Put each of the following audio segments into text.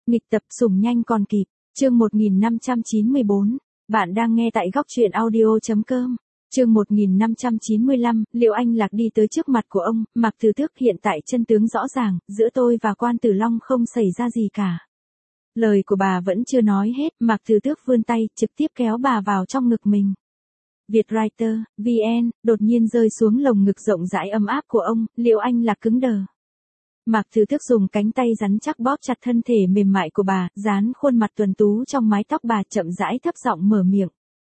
Nghịch tập sủng nhanh còn kịp, chương 1594, bạn đang nghe tại góc truyện audio.com. Chương 1595, Liệu Anh Lạc đi tới trước mặt của ông, Mạc Từ Tước hiện tại chân tướng rõ ràng, giữa tôi và Quan Tử Long không xảy ra gì cả. Lời của bà vẫn chưa nói hết, Mạc Từ Tước vươn tay, trực tiếp kéo bà vào trong ngực mình. Vietwriter, VN, đột nhiên rơi xuống lồng ngực rộng rãi ấm áp của ông, Liệu Anh Lạc cứng đờ. Mạc Từ Tước dùng cánh tay rắn chắc bóp chặt thân thể mềm mại của bà, dán khuôn mặt tuấn tú trong mái tóc bà, chậm rãi thấp giọng mở miệng.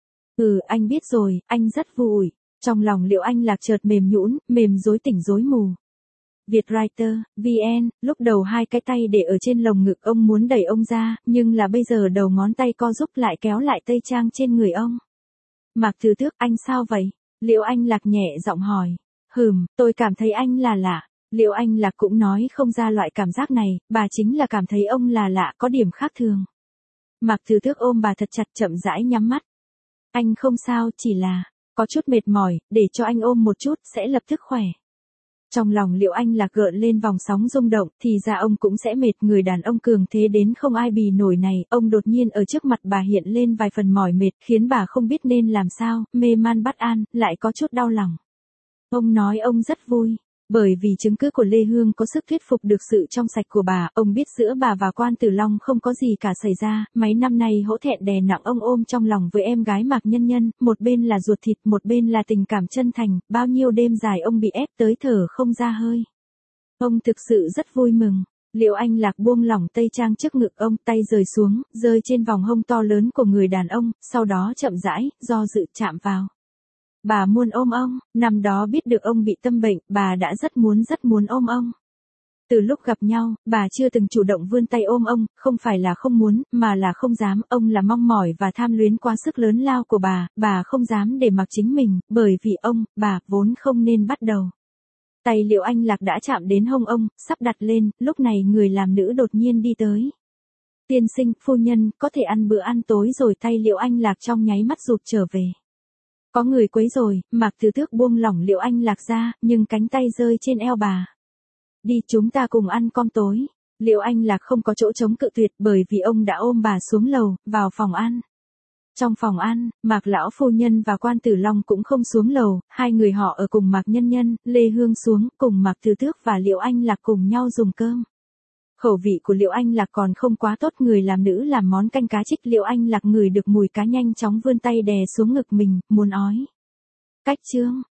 Anh biết rồi, anh rất vui. Trong lòng Liệu Anh Lạc chợt mềm nhũn, mềm rối tỉnh rối mù. Vietwriter, VN, lúc đầu hai cái tay để ở trên lồng ngực ông muốn đẩy ông ra, nhưng là bây giờ đầu ngón tay co giúp lại kéo lại tây trang trên người ông. Mạc Từ Tước, anh sao vậy? Liệu Anh Lạc nhẹ giọng hỏi. Tôi cảm thấy anh là lạ. Liệu Anh Lạc cũng nói không ra loại cảm giác này, bà chính là cảm thấy ông là lạ, có điểm khác thường. Mạc Từ Tước ôm bà thật chặt, chậm rãi nhắm mắt. Anh không sao, chỉ là có chút mệt mỏi, để cho anh ôm một chút, sẽ lập tức khỏe. Trong lòng Liệu Anh Lạc gợn lên vòng sóng rung động, thì ra ông cũng sẽ mệt, người đàn ông cường thế đến không ai bì nổi này, ông đột nhiên ở trước mặt bà hiện lên vài phần mỏi mệt, khiến bà không biết nên làm sao, mê man bất an, lại có chút đau lòng. Ông nói ông rất vui. Bởi vì chứng cứ của Lê Hương có sức thuyết phục được sự trong sạch của bà, ông biết giữa bà và Quan Tử Long không có gì cả xảy ra, mấy năm nay hổ thẹn đè nặng ông ôm trong lòng với em gái Mạc Nhân Nhân, một bên là ruột thịt, một bên là tình cảm chân thành, bao nhiêu đêm dài ông bị ép tới thở không ra hơi. Ông thực sự rất vui mừng. Liệu Anh Lạc buông lỏng tây trang trước ngực ông, tay rời xuống, rơi trên vòng hông to lớn của người đàn ông, sau đó chậm rãi, do dự chạm vào. Bà muốn ôm ông, năm đó biết được ông bị tâm bệnh, bà đã rất muốn ôm ông. Từ lúc gặp nhau, bà chưa từng chủ động vươn tay ôm ông, không phải là không muốn, mà là không dám, ông là mong mỏi và tham luyến quá sức lớn lao của bà không dám để mặc chính mình, bởi vì ông, bà, vốn không nên bắt đầu. Tay Liệu Anh Lạc đã chạm đến hông ông, sắp đặt lên, lúc này người làm nữ đột nhiên đi tới. Tiên sinh, phu nhân, có thể ăn bữa ăn tối rồi, tay Liệu Anh Lạc trong nháy mắt rụt trở về. Có người quấy rồi, Mạc Từ Tước buông lỏng Liệu Anh Lạc ra, nhưng cánh tay rơi trên eo bà. Đi, chúng ta cùng ăn cơm tối. Liệu Anh Lạc không có chỗ chống cự tuyệt, bởi vì ông đã ôm bà xuống lầu, vào phòng ăn. Trong phòng ăn, Mạc lão phu nhân và Quan Tử Long cũng không xuống lầu, hai người họ ở cùng Mạc Nhân Nhân, Lê Hương xuống, cùng Mạc Từ Tước và Liệu Anh Lạc cùng nhau dùng cơm. Khẩu vị của Liệu Anh Lạc còn không quá tốt, người làm nữ làm món canh cá trích, Liệu Anh Lạc ngửi được mùi cá nhanh chóng vươn tay đè xuống ngực mình, muốn ói. Cách chương